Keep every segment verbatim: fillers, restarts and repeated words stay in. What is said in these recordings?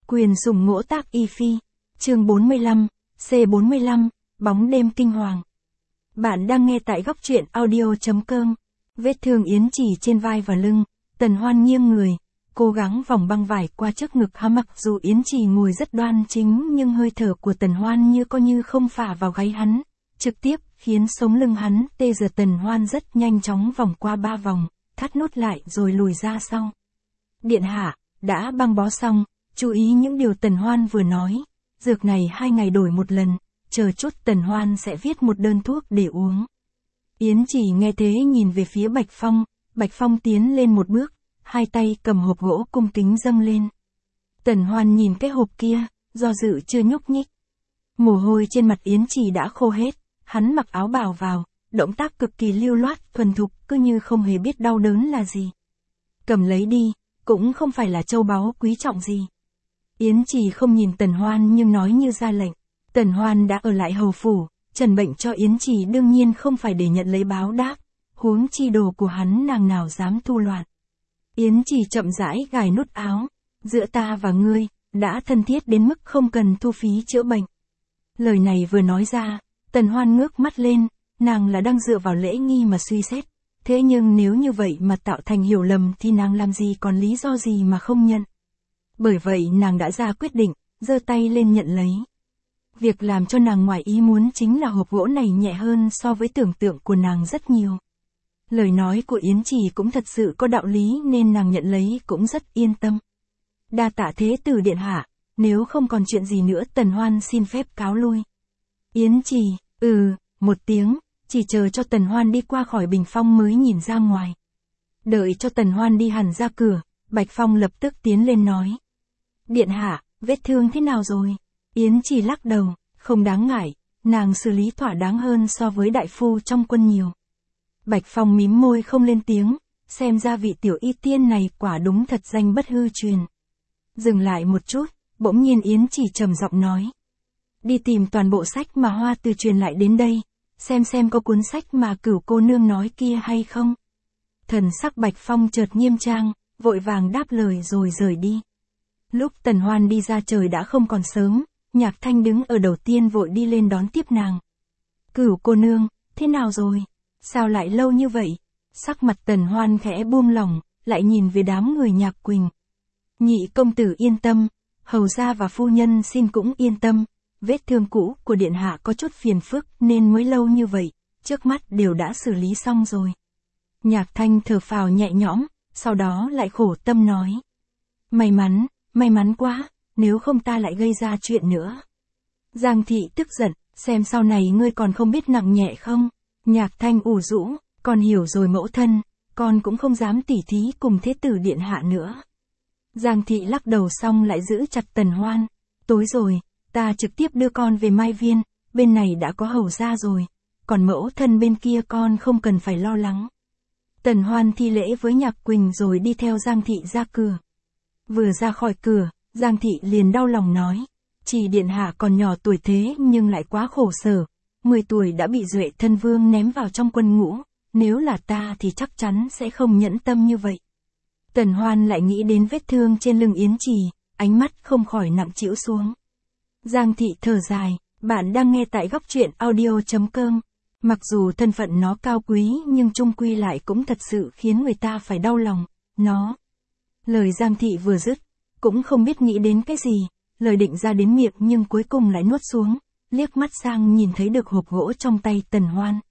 Quyền sủng ngỗ tác y phi. Chương bốn mươi lăm, C bốn mươi lăm, bóng đêm kinh hoàng. Bạn đang nghe tại góc truyện audio.com. Vết thương Yến Chỉ trên vai và lưng, Tần Hoan nghiêng người, cố gắng vòng băng vải qua trước ngực hắn. Mặc dù Yến Chỉ ngồi rất đoan chính nhưng hơi thở của Tần Hoan như coi như không phả vào gáy hắn, trực tiếp khiến sống lưng hắn tê dần. Tần Hoan rất nhanh chóng vòng qua ba vòng, thắt nút lại rồi lùi ra sau. Điện hạ, đã băng bó xong, chú ý những điều Tần Hoan vừa nói. Dược này hai ngày đổi một lần, chờ chút Tần Hoan sẽ viết một đơn thuốc để uống. Yến Chỉ nghe thế nhìn về phía Bạch Phong, Bạch Phong tiến lên một bước, hai tay cầm hộp gỗ cung kính dâng lên. Tần Hoan nhìn cái hộp kia, do dự chưa nhúc nhích. Mồ hôi trên mặt Yến Chỉ đã khô hết, hắn mặc áo bào vào, động tác cực kỳ lưu loát, thuần thục, cứ như không hề biết đau đớn là gì. Cầm lấy đi, cũng không phải là châu báu quý trọng gì. Yến Chỉ không nhìn Tần Hoan nhưng nói như ra lệnh. Tần Hoan đã ở lại hầu phủ, trần bệnh cho Yến Chỉ đương nhiên không phải để nhận lấy báo đáp, huống chi đồ của hắn nàng nào dám thu loạn. Yến Chỉ chậm rãi gài nút áo, giữa ta và ngươi, đã thân thiết đến mức không cần thu phí chữa bệnh. Lời này vừa nói ra, Tần Hoan ngước mắt lên, nàng là đang dựa vào lễ nghi mà suy xét, thế nhưng nếu như vậy mà tạo thành hiểu lầm thì nàng làm gì còn lý do gì mà không nhận. Bởi vậy nàng đã ra quyết định, giơ tay lên nhận lấy. Việc làm cho nàng ngoài ý muốn chính là hộp gỗ này nhẹ hơn so với tưởng tượng của nàng rất nhiều. Lời nói của Yến Chỉ cũng thật sự có đạo lý nên nàng nhận lấy cũng rất yên tâm. Đa tạ thế tử điện hạ, nếu không còn chuyện gì nữa Tần Hoan xin phép cáo lui. Yến Chỉ, ừ, một tiếng, chỉ chờ cho Tần Hoan đi qua khỏi bình phong mới nhìn ra ngoài. Đợi cho Tần Hoan đi hẳn ra cửa, Bạch Phong lập tức tiến lên nói. Điện hạ, vết thương thế nào rồi? Yến Chỉ lắc đầu, không đáng ngại, nàng xử lý thỏa đáng hơn so với đại phu trong quân nhiều. Bạch Phong mím môi không lên tiếng, xem ra vị tiểu y tiên này quả đúng thật danh bất hư truyền. Dừng lại một chút, bỗng nhiên Yến Chỉ trầm giọng nói. Đi tìm toàn bộ sách mà Hoa Từ truyền lại đến đây, xem xem có cuốn sách mà Cửu cô nương nói kia hay không. Thần sắc Bạch Phong chợt nghiêm trang, vội vàng đáp lời rồi rời đi. Lúc Tần Hoan đi ra trời đã không còn sớm, Nhạc Thanh đứng ở đầu tiên vội đi lên đón tiếp nàng. Cửu cô nương, thế nào rồi? Sao lại lâu như vậy? Sắc mặt Tần Hoan khẽ buông lỏng, lại nhìn về đám người Nhạc Quỳnh. Nhị công tử yên tâm, hầu gia và phu nhân xin cũng yên tâm, vết thương cũ của điện hạ có chút phiền phức nên mới lâu như vậy, trước mắt đều đã xử lý xong rồi. Nhạc Thanh thở phào nhẹ nhõm, sau đó lại khổ tâm nói. May mắn, may mắn quá, nếu không ta lại gây ra chuyện nữa. Giang thị tức giận, xem sau này ngươi còn không biết nặng nhẹ không? Nhạc Thanh ủ rũ, con hiểu rồi mẫu thân, con cũng không dám tỉ thí cùng thế tử điện hạ nữa. Giang thị lắc đầu xong lại giữ chặt Tần Hoan. Tối rồi, ta trực tiếp đưa con về Mai Viên, bên này đã có hầu gia rồi, còn mẫu thân bên kia con không cần phải lo lắng. Tần Hoan thi lễ với Nhạc Quỳnh rồi đi theo Giang thị ra cửa. Vừa ra khỏi cửa, Giang thị liền đau lòng nói. Chỉ điện hạ còn nhỏ tuổi thế nhưng lại quá khổ sở. mười tuổi đã bị Duệ thân vương ném vào trong quân ngũ. Nếu là ta thì chắc chắn sẽ không nhẫn tâm như vậy. Tần Hoan lại nghĩ đến vết thương trên lưng Yến Chỉ, ánh mắt không khỏi nặng trĩu xuống. Giang thị thở dài, bạn đang nghe tại góc truyện audio.com. Mặc dù thân phận nó cao quý nhưng chung quy lại cũng thật sự khiến người ta phải đau lòng. Nó. Lời Giang thị vừa dứt, cũng không biết nghĩ đến cái gì, lời định ra đến miệng nhưng cuối cùng lại nuốt xuống, liếc mắt sang nhìn thấy được hộp gỗ trong tay Tần Hoan.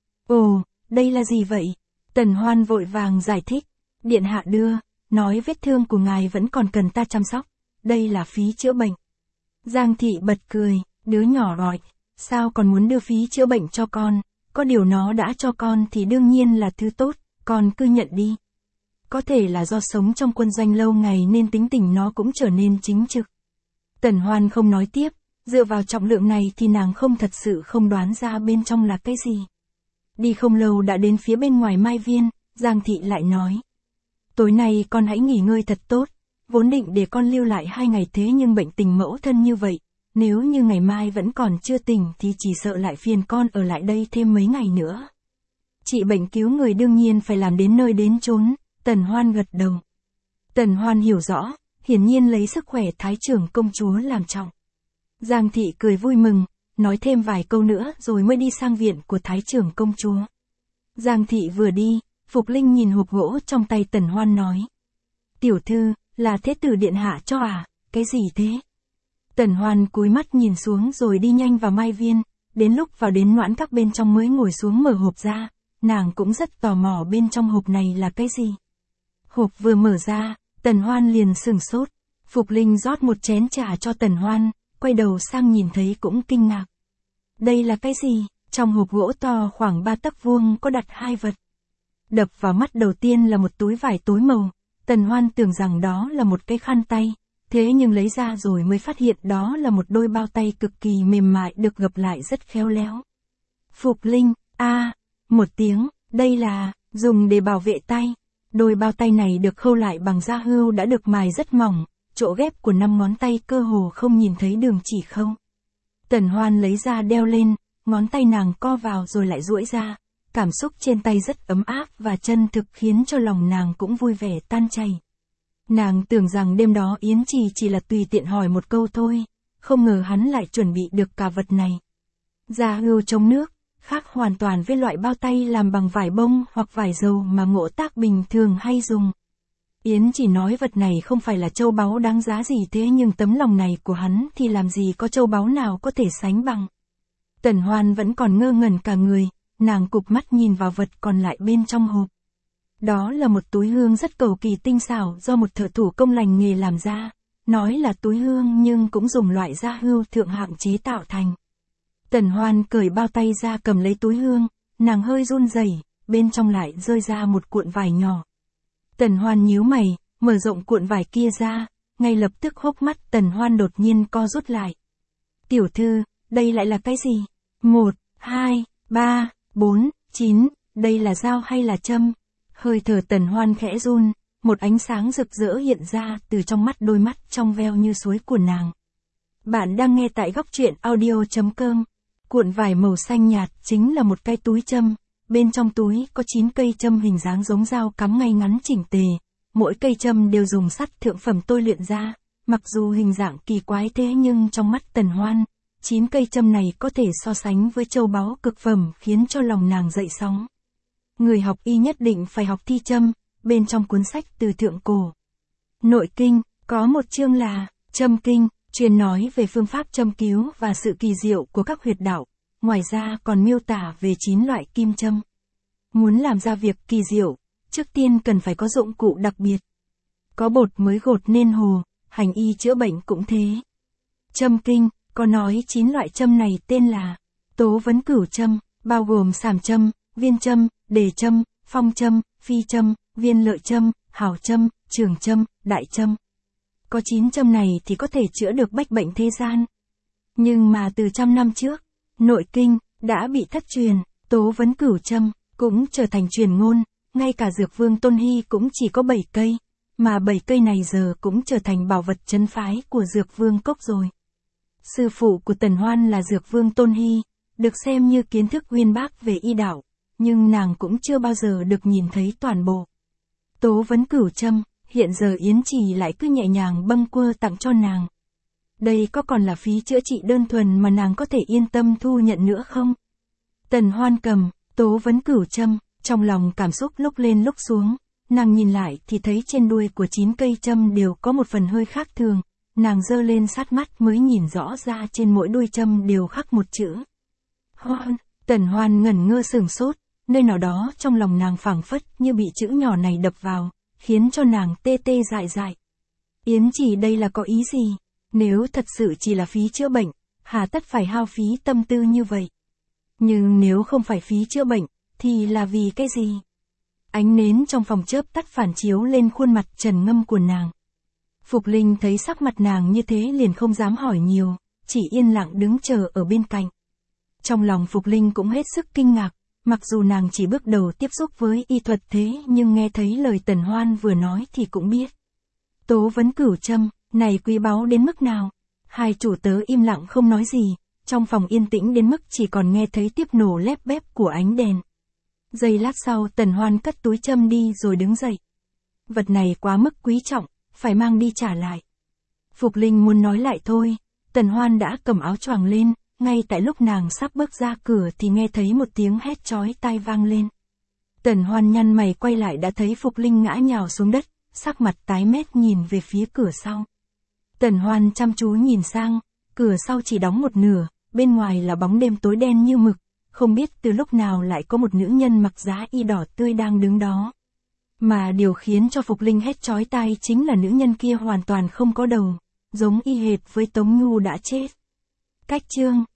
Ồ, đây là gì vậy? Tần Hoan vội vàng giải thích. Điện hạ đưa, nói vết thương của ngài vẫn còn cần ta chăm sóc, đây là phí chữa bệnh. Giang thị bật cười, đứa nhỏ rồi, sao còn muốn đưa phí chữa bệnh cho con, có điều nó đã cho con thì đương nhiên là thứ tốt, con cứ nhận đi. Có thể là do sống trong quân doanh lâu ngày nên tính tình nó cũng trở nên chính trực. Tần Hoan không nói tiếp, dựa vào trọng lượng này thì nàng không thật sự không đoán ra bên trong là cái gì. Đi không lâu đã đến phía bên ngoài Mai Viên, Giang thị lại nói. Tối nay con hãy nghỉ ngơi thật tốt, vốn định để con lưu lại hai ngày thế nhưng bệnh tình mẫu thân như vậy, nếu như ngày mai vẫn còn chưa tỉnh thì chỉ sợ lại phiền con ở lại đây thêm mấy ngày nữa. Trị bệnh cứu người đương nhiên phải làm đến nơi đến chốn, Tần Hoan gật đầu. Tần Hoan hiểu rõ, hiển nhiên lấy sức khỏe thái trưởng công chúa làm trọng. Giang thị cười vui mừng, nói thêm vài câu nữa rồi mới đi sang viện của thái trưởng công chúa. Giang thị vừa đi, Phục Linh nhìn hộp gỗ trong tay Tần Hoan nói. Tiểu thư, là thế tử điện hạ cho à, cái gì thế? Tần Hoan cúi mắt nhìn xuống rồi đi nhanh vào mai viên, đến lúc vào đến noãn các bên trong mới ngồi xuống mở hộp ra, nàng cũng rất tò mò bên trong hộp này là cái gì. Hộp vừa mở ra, Tần Hoan liền sừng sốt, Phục Linh rót một chén trà cho Tần Hoan, quay đầu sang nhìn thấy cũng kinh ngạc. Đây là cái gì? Trong hộp gỗ to khoảng ba tấc vuông có đặt hai vật. Đập vào mắt đầu tiên là một túi vải tối màu, Tần Hoan tưởng rằng đó là một cái khăn tay, thế nhưng lấy ra rồi mới phát hiện đó là một đôi bao tay cực kỳ mềm mại được gập lại rất khéo léo. Phục Linh, a, à, một tiếng, đây là, dùng để bảo vệ tay. Đôi bao tay này được khâu lại bằng da hươu đã được mài rất mỏng, chỗ ghép của năm ngón tay cơ hồ không nhìn thấy đường chỉ khâu. Tần Hoan lấy ra đeo lên, ngón tay nàng co vào rồi lại duỗi ra, cảm xúc trên tay rất ấm áp và chân thực khiến cho lòng nàng cũng vui vẻ tan chảy. Nàng tưởng rằng đêm đó Yến Trì chỉ là tùy tiện hỏi một câu thôi, không ngờ hắn lại chuẩn bị được cả vật này. Da hươu chống nước, khác hoàn toàn với loại bao tay làm bằng vải bông hoặc vải dầu mà Ngộ Tác bình thường hay dùng. Yến chỉ nói vật này không phải là châu báu đáng giá gì thế nhưng tấm lòng này của hắn thì làm gì có châu báu nào có thể sánh bằng. Tần Hoan vẫn còn ngơ ngẩn cả người, nàng cụp mắt nhìn vào vật còn lại bên trong hộp. Đó là một túi hương rất cầu kỳ tinh xảo do một thợ thủ công lành nghề làm ra, nói là túi hương nhưng cũng dùng loại da hươu thượng hạng chế tạo thành. Tần Hoan cởi bao tay ra cầm lấy túi hương, nàng hơi run rẩy, bên trong lại rơi ra một cuộn vải nhỏ. Tần Hoan nhíu mày, mở rộng cuộn vải kia ra, ngay lập tức hốc mắt Tần Hoan đột nhiên co rút lại. Tiểu thư, đây lại là cái gì? Một, hai, ba, bốn, chín, đây là dao hay là châm? Hơi thở Tần Hoan khẽ run, một ánh sáng rực rỡ hiện ra từ trong mắt đôi mắt trong veo như suối của nàng. Bạn đang nghe tại góc truyện audio chấm com. Cuộn vải màu xanh nhạt chính là một cái túi châm, bên trong túi có chín cây châm hình dáng giống dao cắm ngay ngắn chỉnh tề, mỗi cây châm đều dùng sắt thượng phẩm tôi luyện ra, mặc dù hình dạng kỳ quái thế nhưng trong mắt Tần Hoan, chín cây châm này có thể so sánh với châu báu cực phẩm khiến cho lòng nàng dậy sóng. Người học y nhất định phải học thi châm, bên trong cuốn sách từ thượng cổ. Nội kinh, có một chương là, châm kinh, chuyên nói về phương pháp châm cứu và sự kỳ diệu của các huyệt đạo, ngoài ra còn miêu tả về chín loại kim châm. Muốn làm ra việc kỳ diệu, trước tiên cần phải có dụng cụ đặc biệt. Có bột mới gột nên hồ, hành y chữa bệnh cũng thế. Châm kinh, có nói chín loại châm này tên là Tố Vấn Cửu châm, bao gồm sảm châm, viên châm, đề châm, phong châm, phi châm, viên lợi châm, hảo châm, trường châm, đại châm. Có chín châm này thì có thể chữa được bách bệnh thế gian. Nhưng mà từ trăm năm trước, nội kinh đã bị thất truyền, Tố Vấn Cửu châm cũng trở thành truyền ngôn, ngay cả Dược Vương Tôn Hy cũng chỉ có bảy cây, mà bảy cây này giờ cũng trở thành bảo vật trấn phái của Dược Vương Cốc rồi. Sư phụ của Tần Hoan là Dược Vương Tôn Hy, được xem như kiến thức uyên bác về y đạo, nhưng nàng cũng chưa bao giờ được nhìn thấy toàn bộ. Tố Vấn Cửu châm, hiện giờ Yến Trì lại cứ nhẹ nhàng bâng quơ tặng cho nàng. Đây có còn là phí chữa trị đơn thuần mà nàng có thể yên tâm thu nhận nữa không? Tần Hoan cầm Tố Vấn Cửu châm, trong lòng cảm xúc lúc lên lúc xuống, nàng nhìn lại thì thấy trên đuôi của chín cây châm đều có một phần hơi khác thường, nàng giơ lên sát mắt mới nhìn rõ ra trên mỗi đuôi châm đều khắc một chữ. Hoan, Tần Hoan ngẩn ngơ sửng sốt, nơi nào đó trong lòng nàng phảng phất như bị chữ nhỏ này đập vào, khiến cho nàng tê tê dại dại. Yến Trì đây là có ý gì? Nếu thật sự chỉ là phí chữa bệnh, hà tất phải hao phí tâm tư như vậy? Nhưng nếu không phải phí chữa bệnh, thì là vì cái gì? Ánh nến trong phòng chớp tắt phản chiếu lên khuôn mặt trần ngâm của nàng. Phục Linh thấy sắc mặt nàng như thế liền không dám hỏi nhiều, chỉ yên lặng đứng chờ ở bên cạnh. Trong lòng Phục Linh cũng hết sức kinh ngạc, mặc dù nàng chỉ bước đầu tiếp xúc với y thuật thế nhưng nghe thấy lời Tần Hoan vừa nói thì cũng biết. Tố Vấn Cửu châm, này quý báu đến mức nào? Hai chủ tớ im lặng không nói gì, trong phòng yên tĩnh đến mức chỉ còn nghe thấy tiếp nổ lép bép của ánh đèn. Giây lát sau Tần Hoan cất túi châm đi rồi đứng dậy. Vật này quá mức quý trọng, phải mang đi trả lại. Phục Linh muốn nói lại thôi, Tần Hoan đã cầm áo choàng lên, ngay tại lúc nàng sắp bước ra cửa thì nghe thấy một tiếng hét chói tai vang lên. Tần Hoan nhăn mày quay lại đã thấy Phục Linh ngã nhào xuống đất, sắc mặt tái mét nhìn về phía cửa sau. Tần Hoan chăm chú nhìn sang, cửa sau chỉ đóng một nửa, bên ngoài là bóng đêm tối đen như mực, không biết từ lúc nào lại có một nữ nhân mặc giá y đỏ tươi đang đứng đó. Mà điều khiến cho Phục Linh hét chói tai chính là nữ nhân kia hoàn toàn không có đầu, giống y hệt với Tống Nhu đã chết. Cách chương